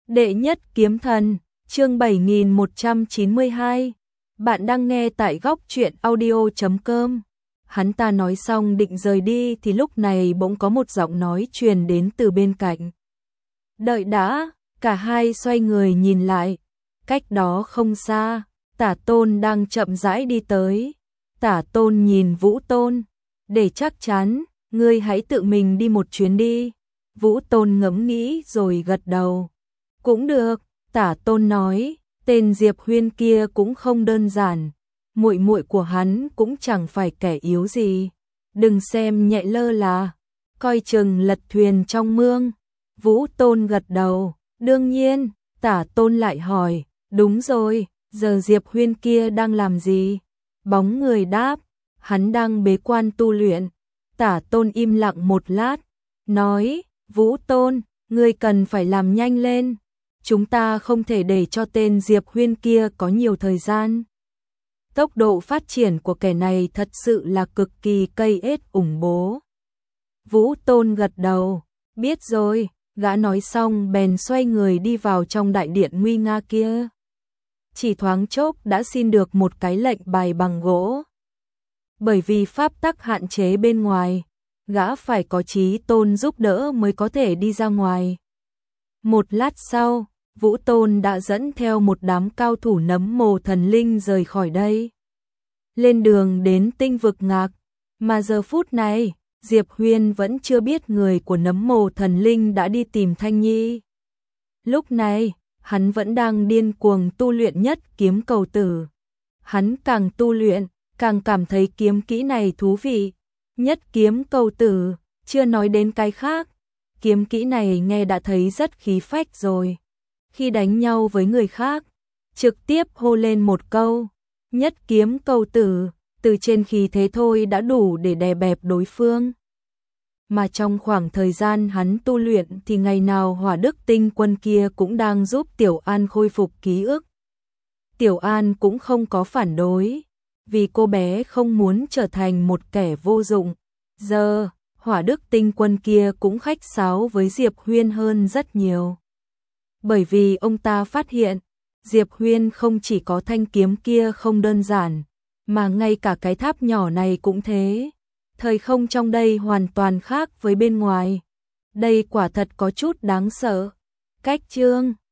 Đệ nhất kiếm thần, chương 7192. Bạn đang nghe tại góc truyện audio.com. Hắn ta nói xong định rời đi thì lúc này bỗng có một giọng nói truyền đến từ bên cạnh. Đợi đã, cả hai xoay người nhìn lại. Cách đó không xa, Tả Tôn đang chậm rãi đi tới. Tả Tôn nhìn Vũ Tôn. Để chắc chắn, ngươi hãy tự mình đi một chuyến đi. Vũ Tôn ngẫm nghĩ rồi gật đầu. Cũng được, Tả Tôn nói, tên Diệp Huyên kia cũng không đơn giản, muội muội của hắn cũng chẳng phải kẻ yếu gì, đừng xem nhẹ lơ là, coi chừng lật thuyền trong mương. Vũ Tôn gật đầu, đương nhiên. Tả Tôn lại hỏi, đúng rồi, giờ Diệp Huyên kia đang làm gì? Bóng người đáp, hắn đang bế quan tu luyện. Tả Tôn im lặng một lát, nói, Vũ Tôn, ngươi cần phải làm nhanh lên. Chúng ta không thể để cho tên Diệp Huyên kia có nhiều thời gian. Tốc độ phát triển của kẻ này thật sự là cực kỳ cây ết ủng bố. Vũ Tôn gật đầu, biết rồi, gã nói xong bèn xoay người đi vào trong đại điện nguy nga kia. Chỉ thoáng chốc đã xin được một cái lệnh bài bằng gỗ. Bởi vì pháp tắc hạn chế bên ngoài, gã phải có Chí Tôn giúp đỡ mới có thể đi ra ngoài. Một lát sau, Vũ Tôn đã dẫn theo một đám cao thủ nấm mồ thần linh rời khỏi đây. Lên đường đến tinh vực ngạc, mà giờ phút này, Diệp Huyên vẫn chưa biết người của nấm mồ thần linh đã đi tìm Thanh Nhi. Lúc này, hắn vẫn đang điên cuồng tu luyện nhất kiếm cầu tử. Hắn càng tu luyện, càng cảm thấy kiếm kỹ này thú vị. Nhất kiếm cầu tử, chưa nói đến cái khác. Kiếm kỹ này nghe đã thấy rất khí phách rồi. Khi đánh nhau với người khác, trực tiếp hô lên một câu, nhất kiếm cầu tử, từ trên khí thế thôi đã đủ để đè bẹp đối phương. Mà trong khoảng thời gian hắn tu luyện thì ngày nào Hỏa Đức Tinh Quân kia cũng đang giúp Tiểu An khôi phục ký ức. Tiểu An cũng không có phản đối, vì cô bé không muốn trở thành một kẻ vô dụng. Giờ, Hỏa Đức Tinh Quân kia cũng khách sáo với Diệp Huyên hơn rất nhiều. Bởi vì ông ta phát hiện, Diệp Huyên không chỉ có thanh kiếm kia không đơn giản, mà ngay cả cái tháp nhỏ này cũng thế. Thời không trong đây hoàn toàn khác với bên ngoài. Đây quả thật có chút đáng sợ. Cách chương